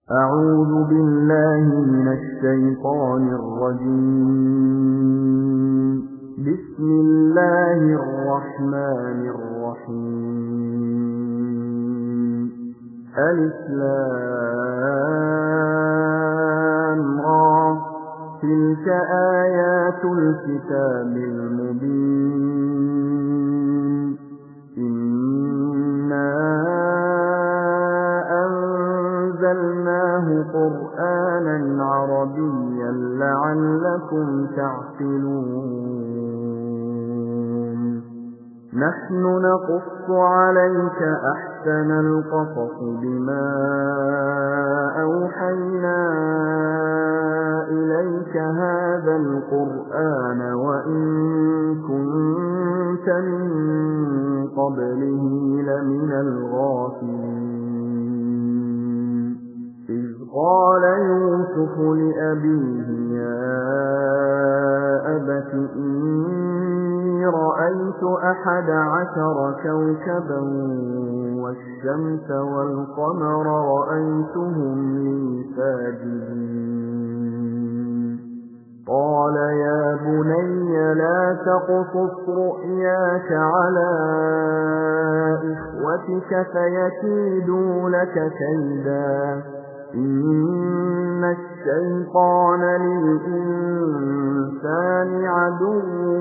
أعوذ بالله من الشيطان الرجيم. بسم الله الرحمن الرحيم. ألف لام را تلك آيات الكتاب المبين. إنا أنزلناه قرآنا عربيا لعلكم تعقلون. نحن نقص عليك أحسن القصص بما أوحينا إليك هذا القرآن وإن كنت من قبله لمن الغافلين. إذ قال يوسف لأبيه يا أبت إني رأيت 11 كوكبا والشمس والقمر رأيتهم لي ساجدين. قال يا بني لا تقصص رؤياك على إخوتك فيكيدوا لك كيدا إن الشيطان للإنسان عدو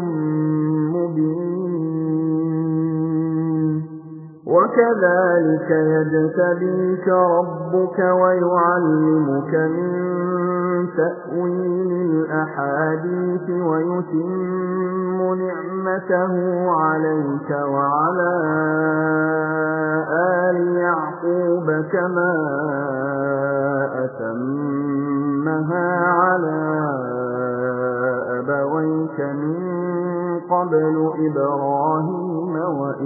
مبين. وكذلك يجتبيك ربك ويعلمك من تأويل الأحاديث ويتم نعمته عليك وعلى آل يعقوب كما أتمها على أبويك من قبل إبراهيم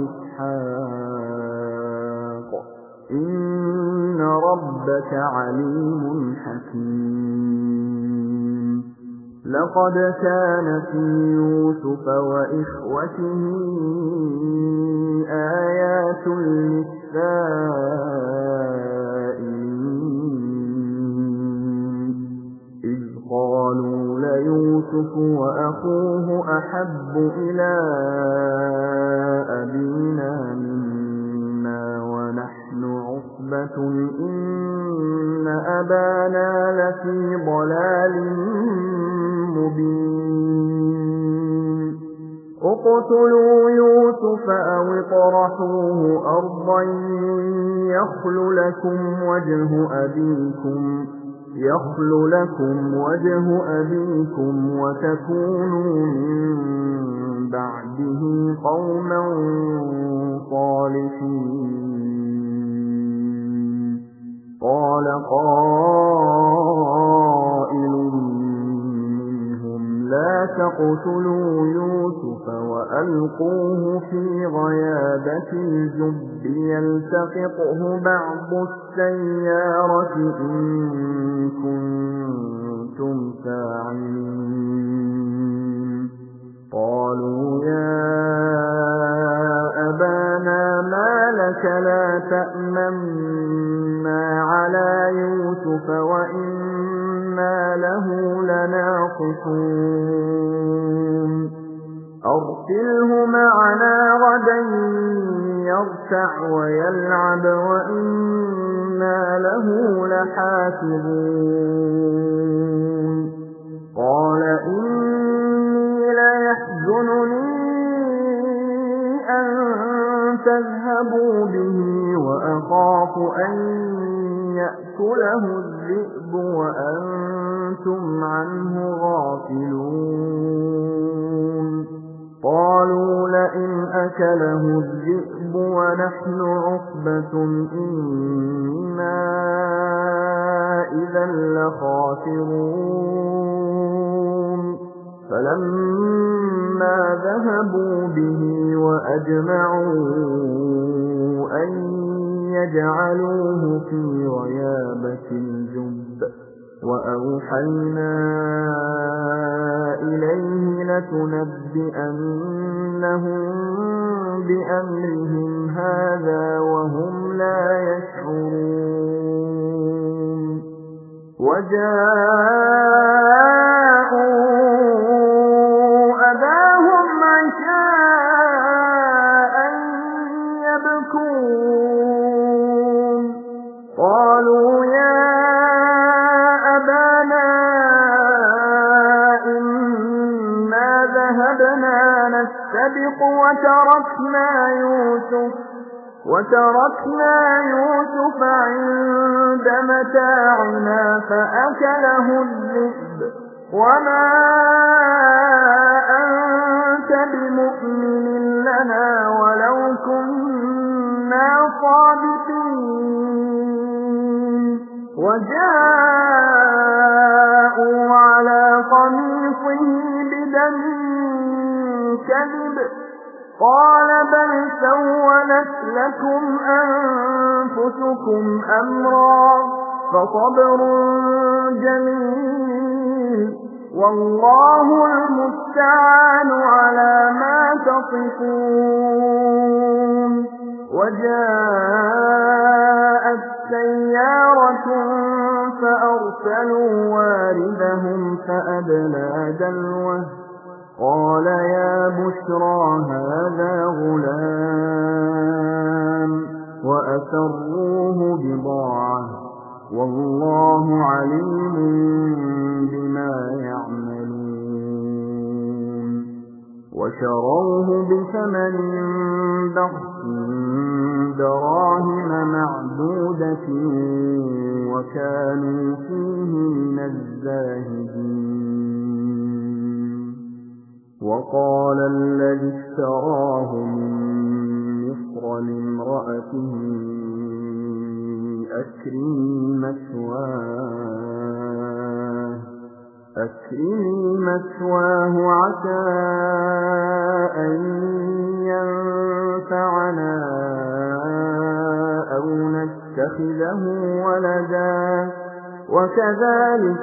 وإسحاق إن ربك عليم حكيم. لقد كان في يوسف وإخوته آيات للسائلين. إذ قالوا ليوسف وأخوه أحب إلى أبينا منا ونحن عصبة إن أبانا لفي ضلال مبين. اقتلوا يوسف أو اطرحوه أرضا يخل لكم وجه أبيكم وتكونوا من بعده قوما صالحين. قال قائل منهم لا تقتلوا يوسف وألقوه في غيابة الجب يلتقطه بعض السيارة إن كنتم فاعلين. قالوا يا أبانا ما لك لا تأمنا على يوسف وإنا له لناصحون. أرسله معنا غدا يرتع ويلعب وإنا له لحافظون. قال إني ليحزنني أن تذهبوا به وأخاف أن يأكله الذئب وأنتم عنه غافلون. قالوا لئن أكله الذئب ونحن عصبة إنا إذا لخاسرون. فلما ذهبوا به وأجمعوا أن يجعلوه في غيابة الجب وأوحينا إليه لتنبئنهم بأمرهم هذا وهم لا يشعرون وجاءوا أباهم عشاء يبكون قالوا يا أبانا إنا ذهبنا نستبق وتركنا يوسف عند متاعنا فأكله الذئب وما أنت بمؤمن لنا ولو كنا صادقين وجاءوا على قميصه بدم كذب قال بل سولت لكم أنفسكم أمرا فصبر جميل والله المستعان على ما تصفون وجاءت سيارة فأرسلوا واردهم فأدلى دلوه قال يا بشرى هذا غلام وأسروه بضاعة والله عليم بما يعملون وشروه بثمن بخس دراهم معدودة وكانوا فيه من الزاهدين وقال الذي اشتراه من مصر لامرأته أكرمي مثواه عسى أن ينفعنا أو نتخذه ولدا وكذلك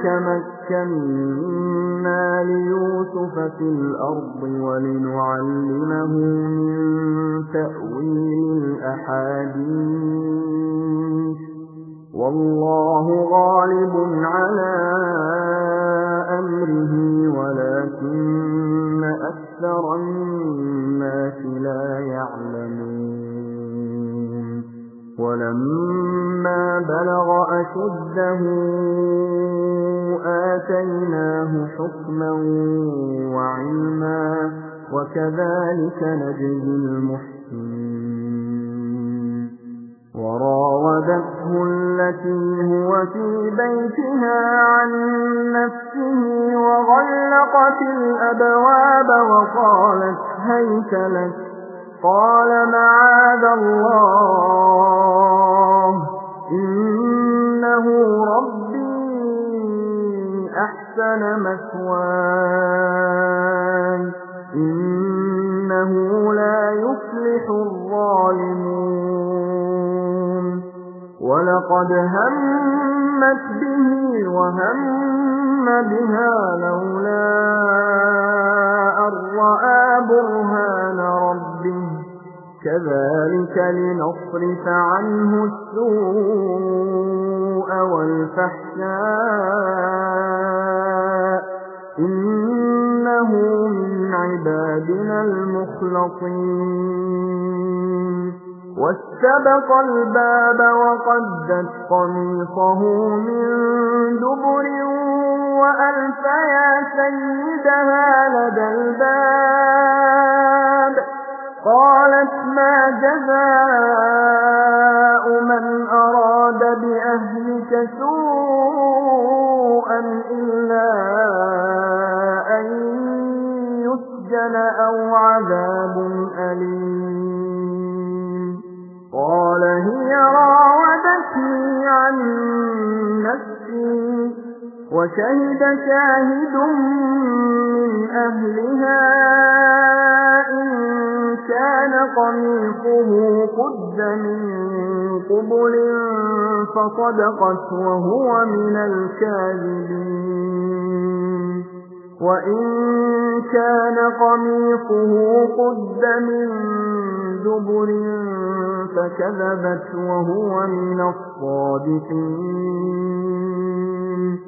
مكنا ليوسف في الأرض ولنعلمه من تأويل الأحاديث والله غالب على أمره ولكن أكثر الناس لا يعلمون ولما بلغ أشده آتيناه حكما وعلما وكذلك نجزي المحسنين وراودته التي هو في بيتها عن نفسه وغلقت الأبواب وقالت هيت لك قال معاذ الله إنه ربي أحسن مثواي إنه لا يفلح الظالمون ولقد همت به وهم بها لولا أن رأى برهان ربه كذلك لنصرف عنه السوء والفحشاء إنه من عبادنا المخلصين واستبق الباب وقدت قميصه من دبر وألف يا سيدها لدى الباب قالت ما جزاء من أراد بأهلك سوءا إلا أن يسجن أو عذاب أليم قال هي راودتني عن نفسي وشهد شاهد من أهلها إن كان قميصه قد من قبل فصدقت وهو من الكاذبين وإن كان قميصه قد من دبر فكذبت وهو من الصادقين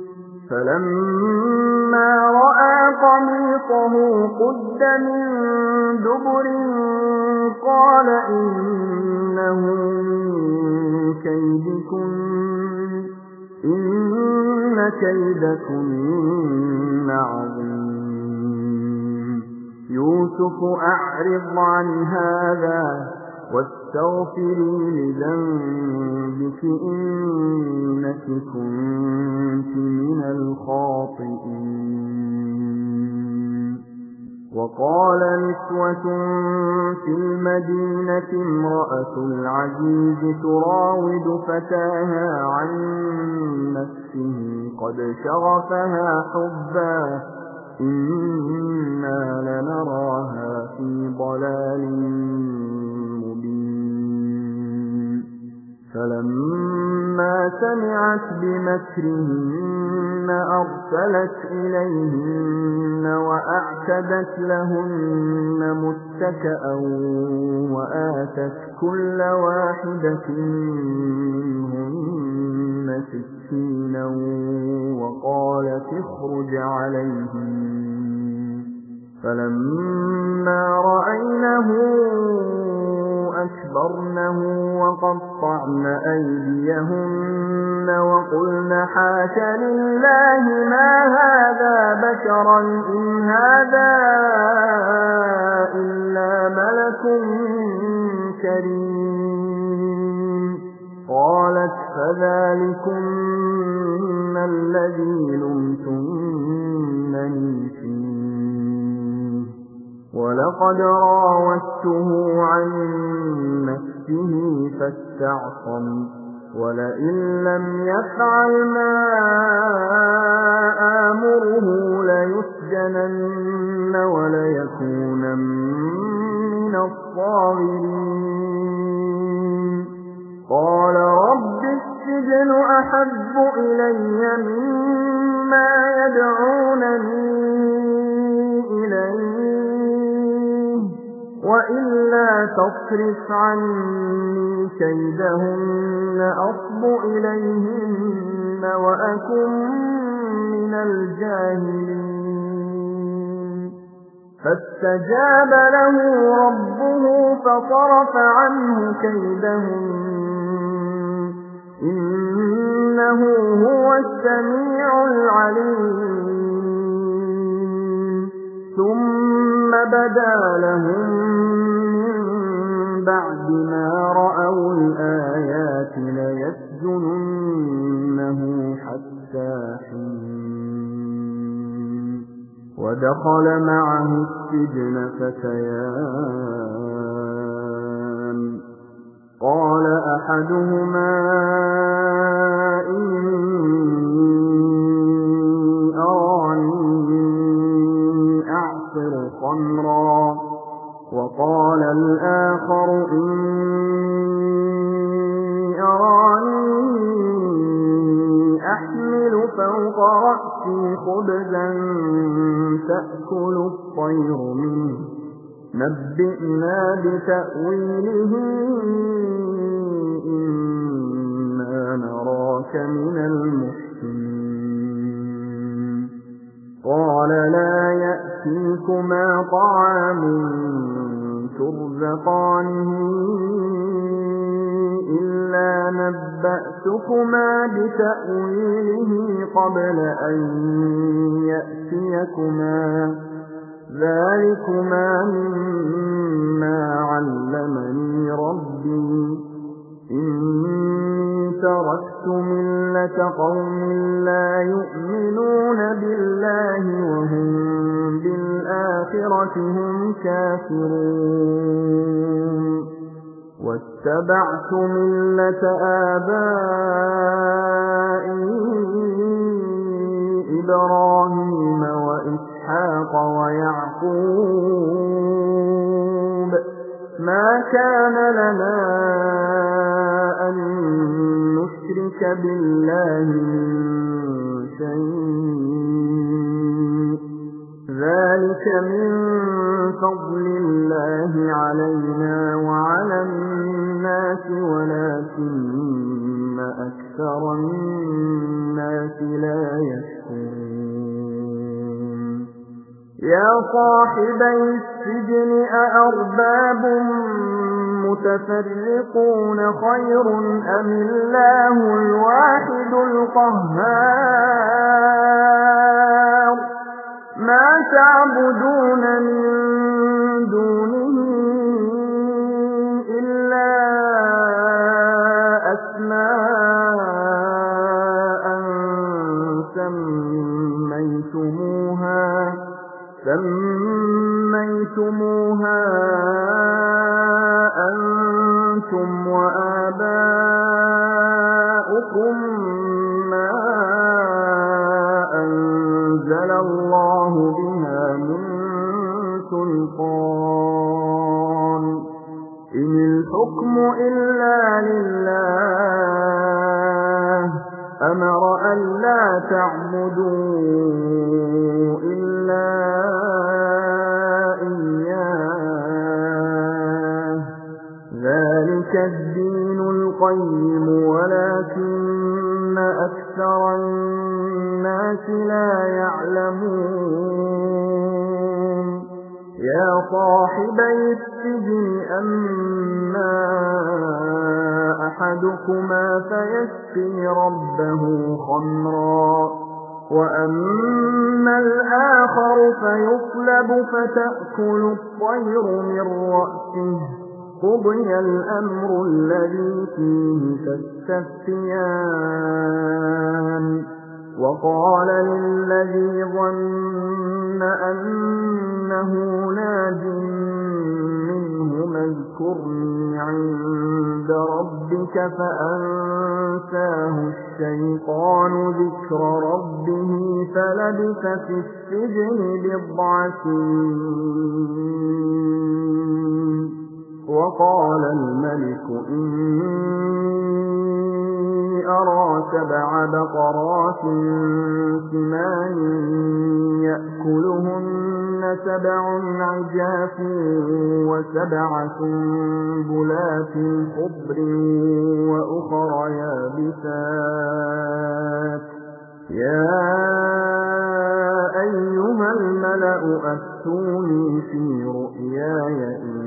فلما رأى قميصه قد من دبر قال إنه من كيدكن إن كيدكن عظيم يوسف أعرض عن هذا واستغفري لذنبك إنك كنت من الخاطئين وقال نسوة في المدينة امرأة العزيز تراود فتاها عن نفسه قد شغفها حبا إنا لنراها في ضلال مبين فلما سمعت بمكرهن أرسلت إليهن وأعتدت لهن متكئا وآتت كل واحدة منهن سكينا وقالت اخرج عليهم فلما رأينه أكبرنه وقطعن أيديهن وقلن حاش لله ما هذا بشرا إن هذا إلا ملك كريم قالت فذلكن الذي لمتنني فيه ولقد راودته عن نفسه فاستعصم ولئن لم يفعل ما آمره ليسجنن وليكونن من الصاغرين قال رب السجن أحب إلي مما يدعونني إليه وإلا تصرف عني كيدهن أصب إليهن وأكن من الجاهلين فاستجاب له ربه فصرف عنه كيدهن إنه هو السميع العليم ثم بدا لهم من بعد ما رأوا الآيات ليسجننه حتى حين ودخل معه السجن فتيان قال أحدهما إني أراني أعصر خمرا وقال الآخر إني أراني أحمل فوق رأسي خبزا تأكل الطير منه نبئنا بتأويله إنا نراك من المحسنين قال لا يأتيكما طعام ترزقانه إلا نبأتكما بتأويله قبل أن يأتيكما ذلكما مما علمني ربي إني تركت ملة قوم لا يؤمنون بالله وهم بالآخرة هم كافرون واتبعت ملة آبائي إبراهيم وإسحاق ويعقوب ما كان لنا أن نشرك بالله من شيء ذلك من فضل الله علينا وعلى الناس ولكن أكثر الناس الناس لا يشكرون يا صاحبي السجن أأرباب متفرقون خير أم الله الواحد القهار ما تعبدون من دونه إلا أسماء سميتموها أنتم وآباؤكم ما أنزل الله بها من سلطان إن الحكم إلا لله أمر ألا تعبدوا إلا إياه ذلك الدين القيم ولكن أكثر الناس لا يعلمون يا صاحبي السجن أما أحدكما فيسقي ربه خمرا وأما الآخر فيصلب فتأكل الطير من رأسه قضي الأمر الذي فيه تستفتيان وقال للذي ظن أنه ناج منهما اذكرني عند ربك فأنساه الشيطان ذكر ربه فلبث في السجن بضع سنين وقال الملك إني أرى 7 بقرات سمان يأكلهن 7 عجاف و7 سنبلات خضر وأخر يابسات يا أيها الملأ أفتوني في رؤياي إن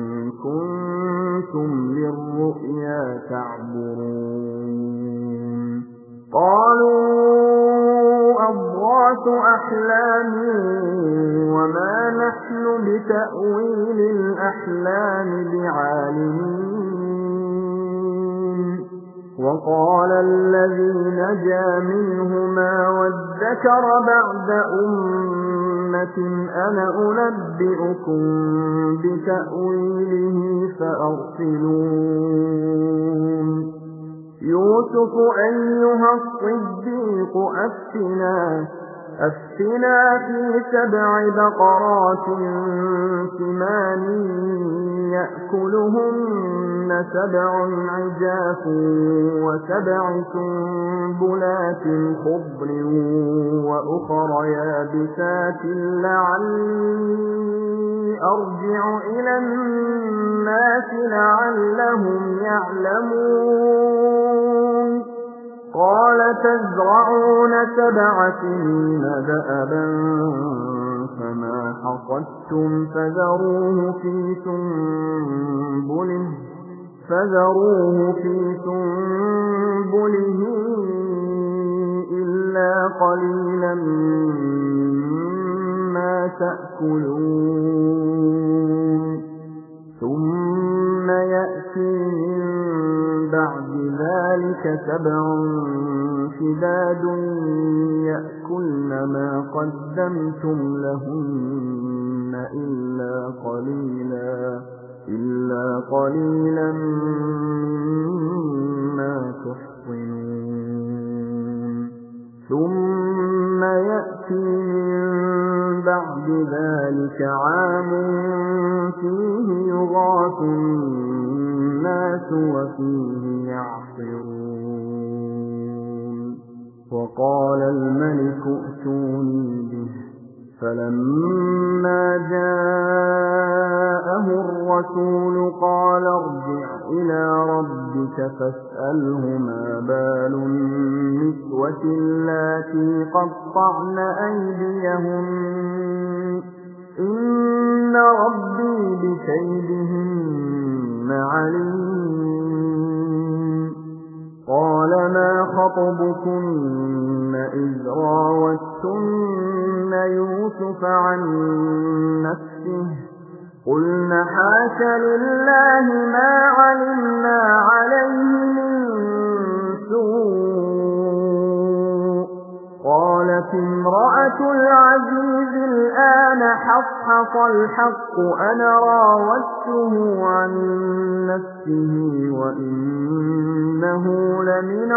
كنتم للرؤيا تعبرون قالوا أضغاث أحلام وما نحن بتأويل الأحلام بعالمين وقال الذي نجا منهما وادكر بعد أمة أنا أنبئكم بتأويله فأرسلون يوسف أيها الصديق أفتنا في 7 بقرات سمان يأكلهن 7 عجاف و7 سنبلات خضر وأخر يابسات لعلي أرجع إلى الناس لعلهم يعلمون قال تزرعون 7 سنين دأبا فما حصدتم فذروه في سنبله إلا قليلا مما تأكلون ثم يأتي من بعد ذلك 7 شداد يأكلن ما قدمتم لهن إلا قليلا مما تحصنون ثم يأتي من بعد ذلك عام فيه يغاث الناس وفيه يعصرون وقال الملك ائتوني به فلما جاءه الرسول قال ارجع إلى ربك فاسأله ما بال النسوة اللاتي قطعن أيديهن إن ربي بكيدهن عليم قال ما خطبكن إذ راوتن يوسف عن نفسه قلنا حاش لله ما علمنا عليه من سوء قالت امرأة العزيز الآن حصحص الحق أنا راودته عن نفسه وإنه لمن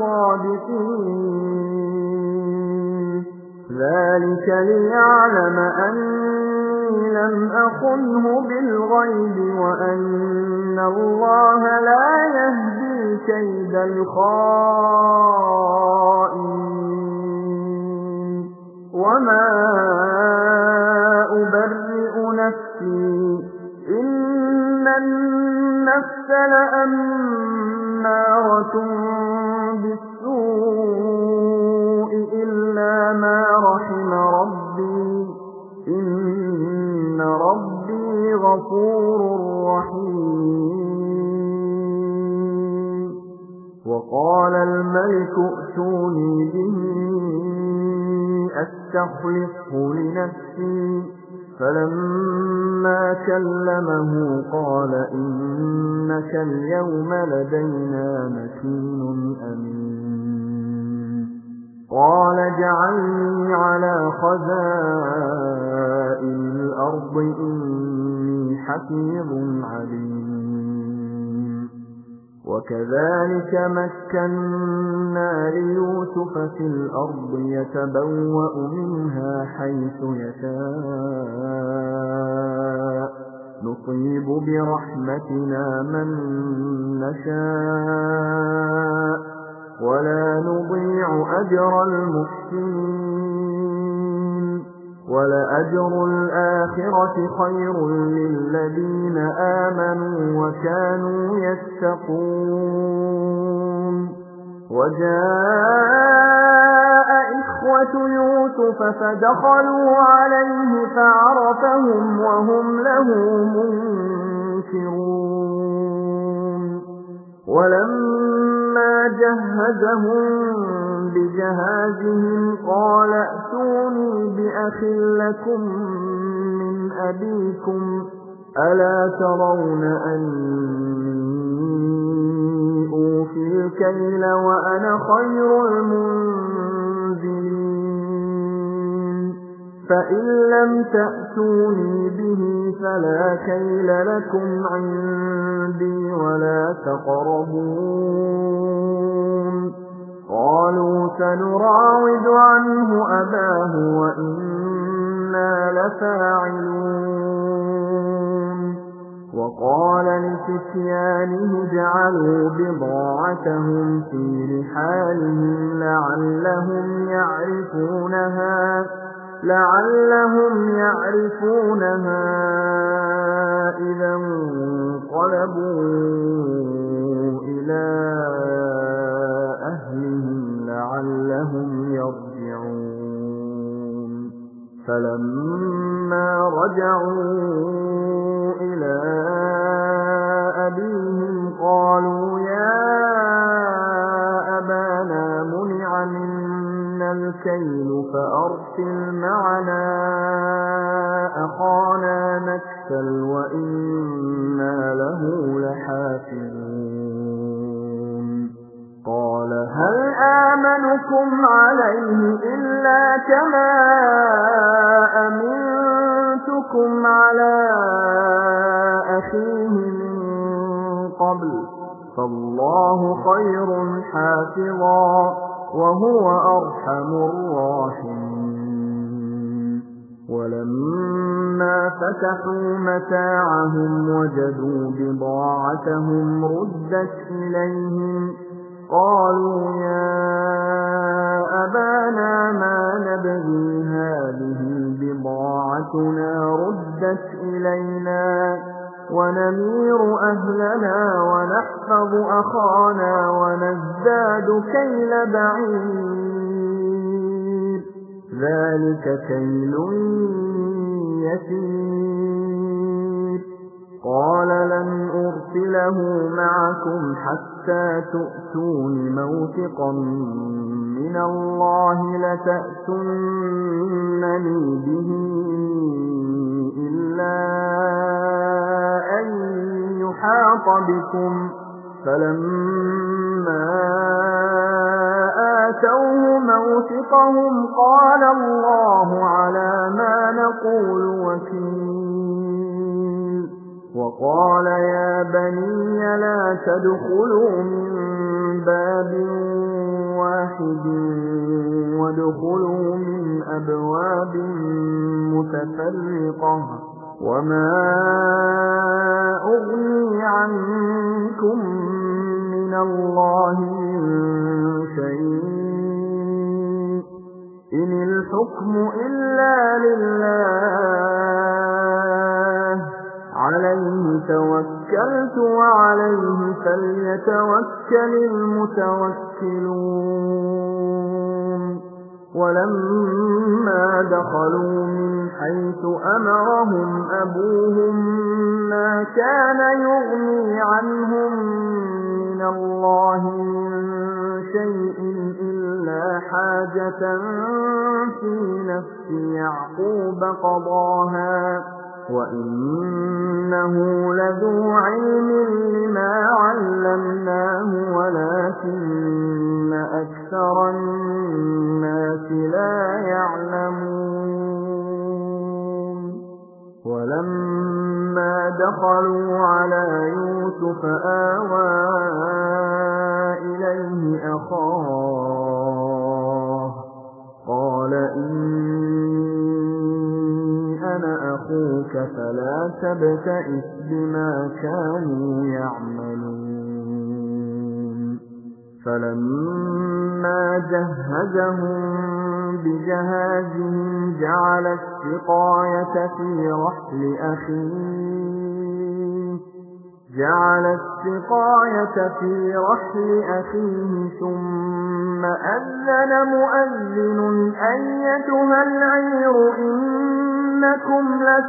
الصادقين ذلك ليعلم أني لم أخنه بالغيب وأن الله لا يهدي كيد الخائنين وما أبرئ نفسي إن النفس لأمارة بالسوء إلا ما رحم ربي إن ربي غفور رحيم وقال الملك ائتوني به أستخلصه لنفسي فلما كلمه قال إنك اليوم لدينا مكين أمين قال اجعلني على خزائن الأرض إني حفيظ عليم وكذلك مكنا ليوسف في الأرض يتبوأ منها حيث يشاء نصيب برحمتنا من نشاء ولا نضيع أجر المحسنين ولأجر الآخرة خير للذين آمنوا وكانوا يتقون وجاء إخوة يوسف فدخلوا عليه فعرفهم وهم له منكرون ولما جهزهم بجهازهم قال ائتوني بأخ لكم من أبيكم ألا ترون أني أوفي الكيل وأنا خير المنزلين فإن لم تأتوني به فلا كيل لكم عندي ولا تقربون قالوا سنراود عنه أباه وإنا لفاعلون وقال لفتيانه اجعلوا بضاعتهم في رحالهم لعلهم يعرفونها إذا انقلبوا إلى أهلهم لعلهم يرجعون فلما رجعوا إلى أبيهم قالوا يا أبانا منع منا الكيل فأرسل معنا أخانا نكتل وإنا له لحافظون قال هل آمنكم عليه إلا كما أمنتكم على أخيه من قبل فالله خير حافظا وهو أرحم الراحمين ولما فتحوا متاعهم وجدوا بضاعتهم ردت إليهم قالوا يا أبانا ما نبغي هذه بضاعتنا ردت إلينا ونمير أهلنا ونحن نحفظ أخانا ونزداد كيل بعير ذلك كيل يسير قال لن أرسله معكم حتى تؤتون موثقا من الله لتأتونني به إلا أن يحاط بكم فلما آتوه موثقهم قال الله على ما نقول وكيل وقال يا بني لا تدخلوا من باب واحد وادخلوا من أبواب متفرقة وما أغني عنكم من الله من شيء إن الحكم إلا لله عليه توكلت وعليه فليتوكل المتوكلون ولما دخلوا من حيث أمرهم أبوهم ما كان يغني عنهم من الله من شيء إلا حاجة في نفس يعقوب قضاها وإنه لذو علم لما علمناه ولكن أكثر الناس لا يعلمون ولما دخلوا على يوسف آوى إليه أخاه قال أنا أخوك فلا تبتئس بما كانوا يعملون فلما جهزهم بجهازهم جعل السقاية في رحل أخيه ثم أذن مؤذن أيتها العير إنكم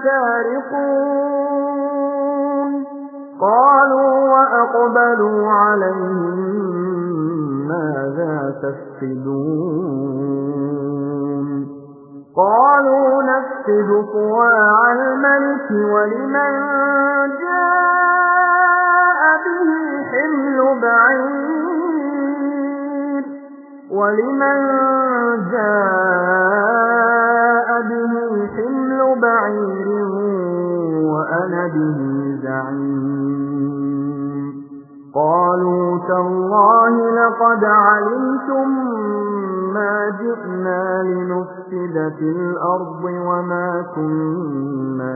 لسارقون قالوا وأقبلوا عليهم ماذا تفقدون قالوا نفقد صواع الملك ولمن جاء به حمل بعير وأنا به زعيم قالوا تالله لقد علمتم ما جئنا لنفسد في الأرض وما كنا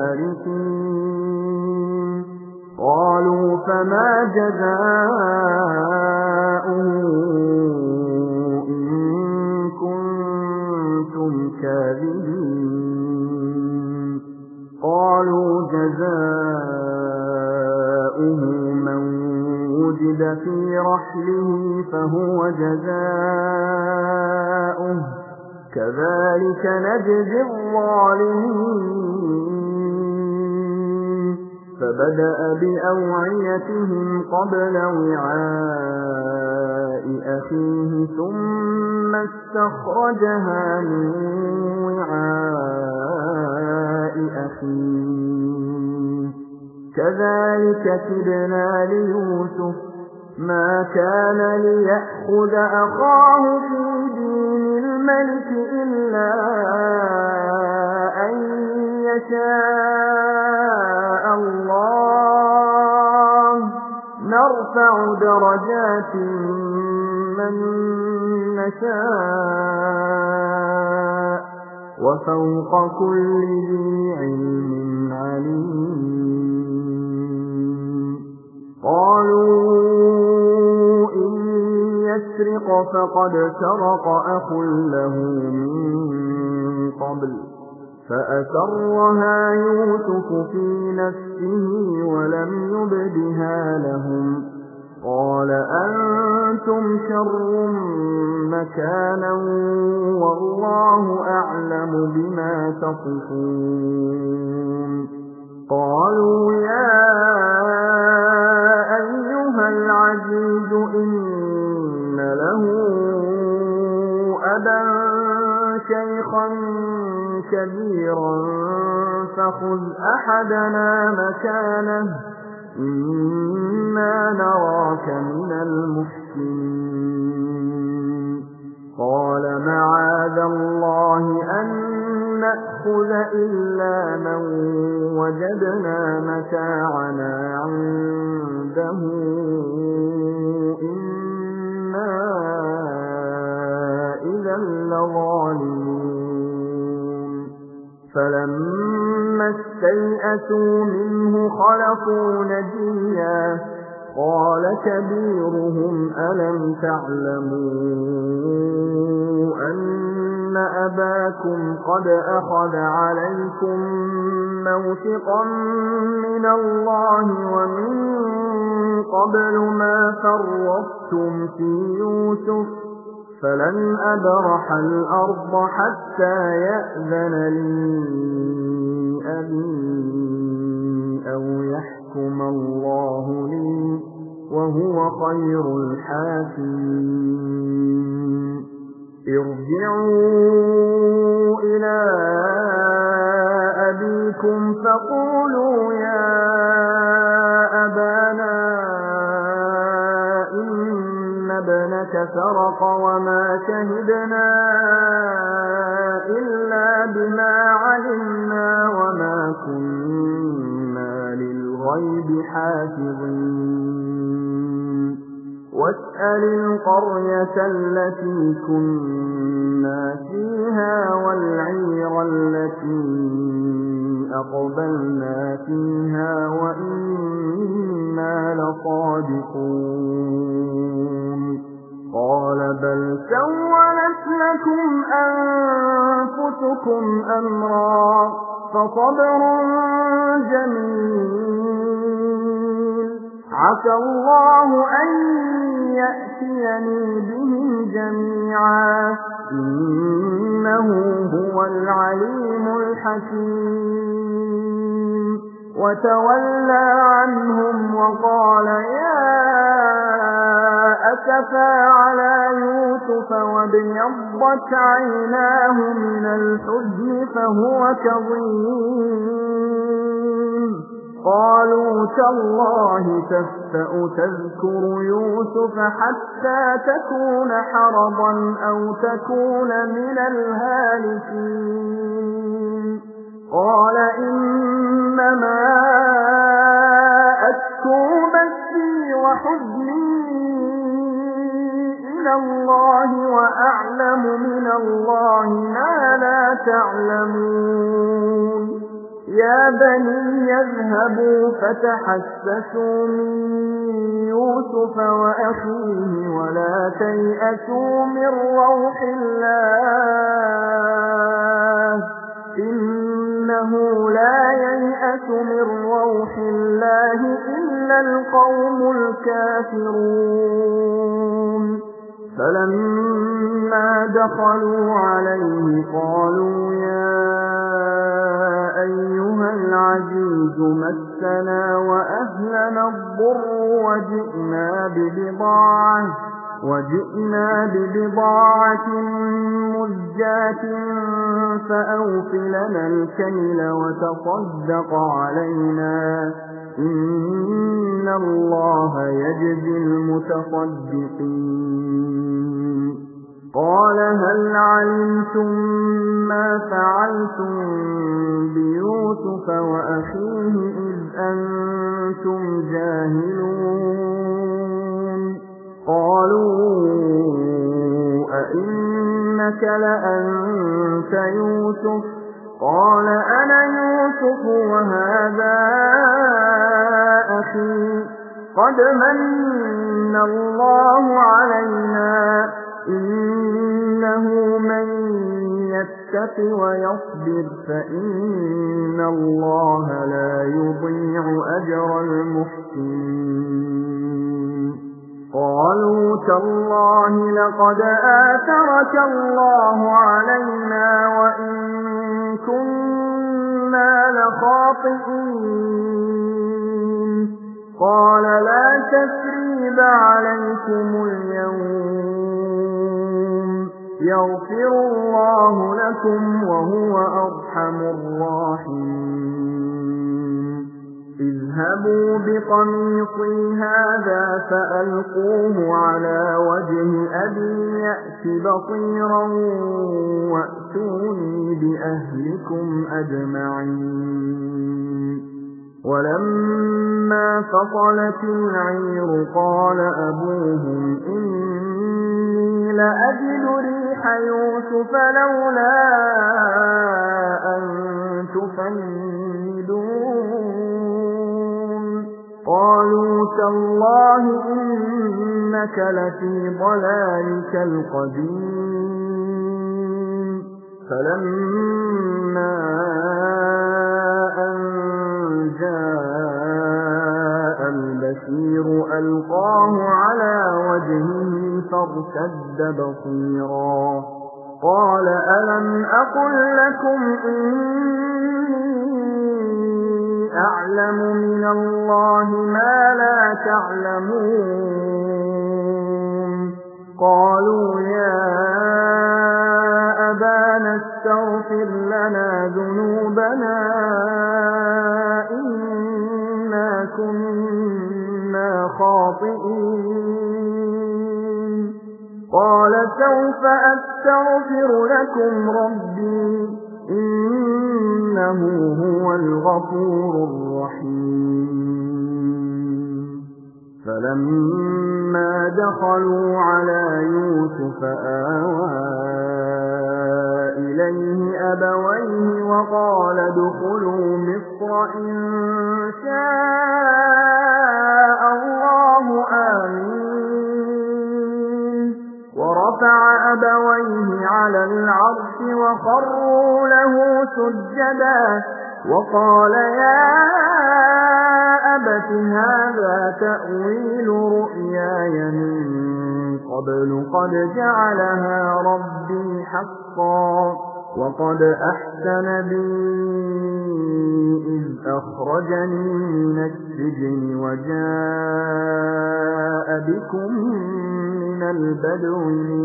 سارقين قالوا فما جزاؤه إن كنتم كاذبين قالوا جزاؤه من وجد في رحله فهو جزاؤه كذلك نجزي الظالمين فبدأ بأوعيتهم قبل وعاء أخيه ثم استخرجها من وعاء أخيه كذلك كدنا ليوسف ما كان ليأخذ أخاه في دين الملك إلا أن يشاء الله نرفع درجات من نشاء وفوق كل ذي علم عليم قالوا إن يسرق فقد سرق أخ له من قبل فأسرها يوسف في نفسه ولم يبدها لهم قال أنتم شر مكانا والله أعلم بما تصفون قالوا يا أيها العزيز إن له أبا شيخا كبيرا فخذ أحدنا مكانه إنا نراك من المحسنين قال معاذ الله أن نأخذ إلا من وجدنا متاعنا عنده إنا إذا لظالمون فلما استيئسوا منه خلصوا نجيا قال كبيرهم ألم تعلموا أن أباكم قد أخذ عليكم موثقا من الله ومن قبل ما فرطتم في يوسف فلن أبرح الأرض حتى يأذن لي أبي أو يحكم الله لي وهو خير الحاكمين ارجعوا إلى أبيكم فقولوا يا أبانا إن ابنك سرق وما شهدنا إلا بما علمنا وما كنا للغيب حافظين واسأل القرية التي كنا فيها والعير التي أقبلنا فيها وإنا لصادقون قال بل سولت لكم أنفسكم أمرا فصبر جميل عسى الله أن يأتيني بهم جميعا إنه هو العليم الحكيم وتولى عنهم وقال يا أسفا على يوسف وابيضت عيناه من الحزن فهو كظيم قالوا تالله تفتأ تذكر يوسف حتى تكون حرضا أو تكون من الهالكين قال إنما أشكو بثي وحزني إلى الله وأعلم من الله ما لا تعلمون يا بني يذهبوا فتحسسوا من يوسف وأخيه ولا تيأسوا من روح الله إنه لا ييأس من روح الله إلا القوم الكافرون فلما دخلوا عليه قالوا يا أيها العزيز مسنا وأهلنا الضر وجئنا ببضاعة مزجاة فأوف لنا الكيل وتصدق علينا إن الله يجزي المتصدقين قال هل علمتم ما فعلتم بيوسف وأخيه إذ أنتم جاهلون قالوا أئنك لأنت يوسف قال أنا يوسف وهذا أخي قد من الله علينا إنه من يتق ويصبر فإن الله لا يضيع أجر المحسنين قالوا تالله لقد آثرك الله علينا وإن كنا لخاطئين قال لا تثريب عليكم اليوم يغفر الله لكم وهو أرحم الراحمين اذهبوا بقميصي هذا فألقوه على وجه أبي يأت بصيرا وأتوني بأهلكم أجمعين ولما فصلت العير قال أبوهم إني لأجد ريح يوسف لولا أن تفندون قالوا تالله إنك لفي ضلالك القديم فلما أن جاء البشير ألقاه على وجهه فارتد بصيرا قال ألم أقل لكم إني أعلم من الله ما لا تعلمون قالوا يا أبانا استغفر لنا ذنوبنا إنا كنا خاطئين قال سوف أستغفر لكم ربي إنه هو الغفور الرحيم فلما دخلوا على يوسف آوى إليه أبويه وقال ادخلوا مصر إن شاء الله آمين ورفع أبويه على العرش وخروا له سجدا وقال يا أبت هذا تأويل رؤياي من قبل قد جعلها ربي حقا وقد أحسن بي إذ أخرجني من السجن وجاء بكم من البدو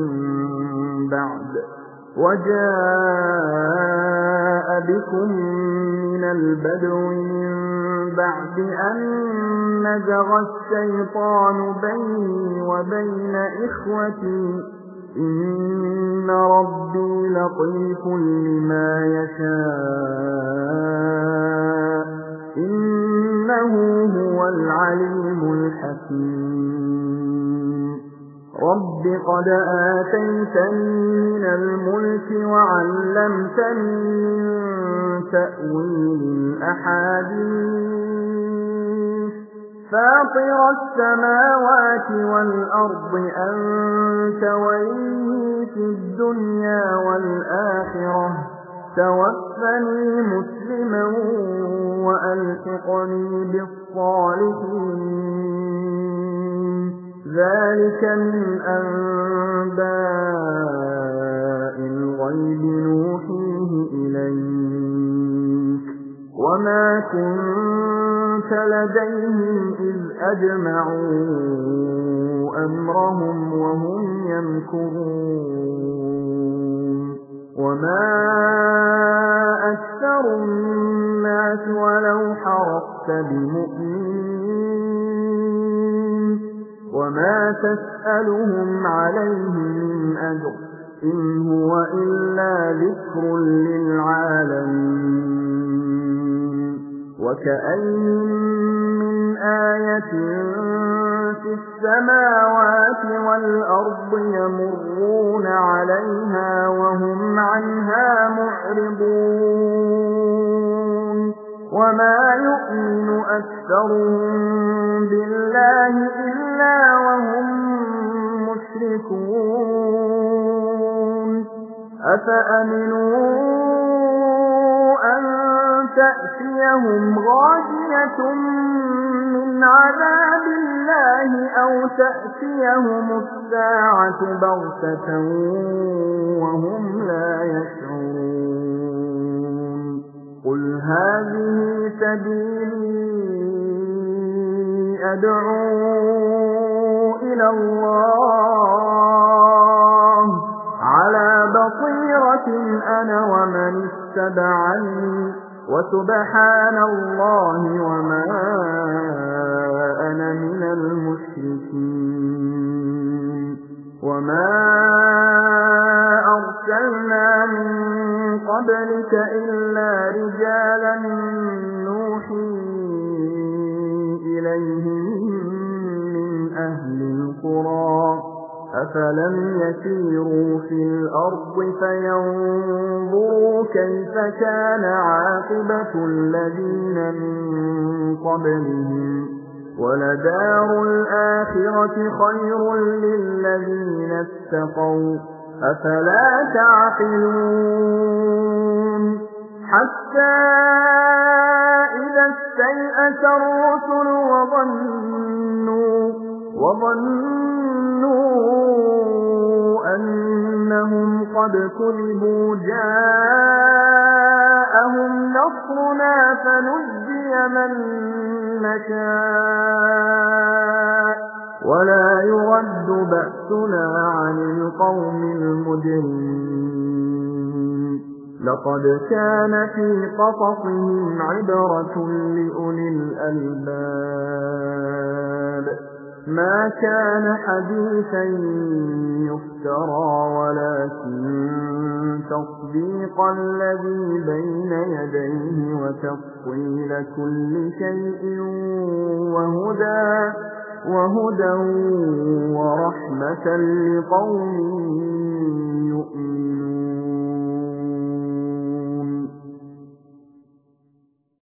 من بعد أن نزغ الشيطان بيني وبين إخوتي إن ربي لطيف لما يشاء إنه هو العليم الحكيم رب قد آتيتني من الملك وعلمتني من تأويل الأحاديث فاطر السماوات والأرض أنت ولي في الدنيا والآخرة توفني مسلما وألحقني بالصالحين ذلك من أنباء الغيب نوحيه إليك وما كنت لديهم إذ أجمعوا أمرهم وهم يمكرون وما أكثر الناس ولو حرصت بمؤمنين وما تسألهم عليه من أجر إن هو إلا ذكر للعالمين وكأين من آية في السماوات والأرض يمرون عليها وهم عنها معرضون وما يؤمن أكثرهم بالله إلا وهم مشركون أفأمنوا أن تأتيهم غاشية من عذاب الله أو تأتيهم الساعة بغتة وهم لا يشعرون قل هذه سبيلي أدعو إلى الله على بصيرة أنا ومن اتبعني وسبحان الله وما أنا من المشركين وما أرسلنا من قبلك إلا رجالا نوحي إليهم من أهل القرى أفلم يسيروا في الأرض فينظروا كيف كان عاقبة الذين من قبلهم ولدار الآخرة خير للذين اتقوا أفلا تعقلون حتى إذا استيأس الرسل وظنوا أنهم قد كذبوا جاءهم نصرنا فنجي من نشاء ولا يرد بأسنا عن القوم المجرمين لقد كان في قصصهم عبرة لأولي الألباب ما كان حديثا يفترى ولكن تصديق الذي بين يديه وتفصيل كل شيء وهدى ورحمة لقوم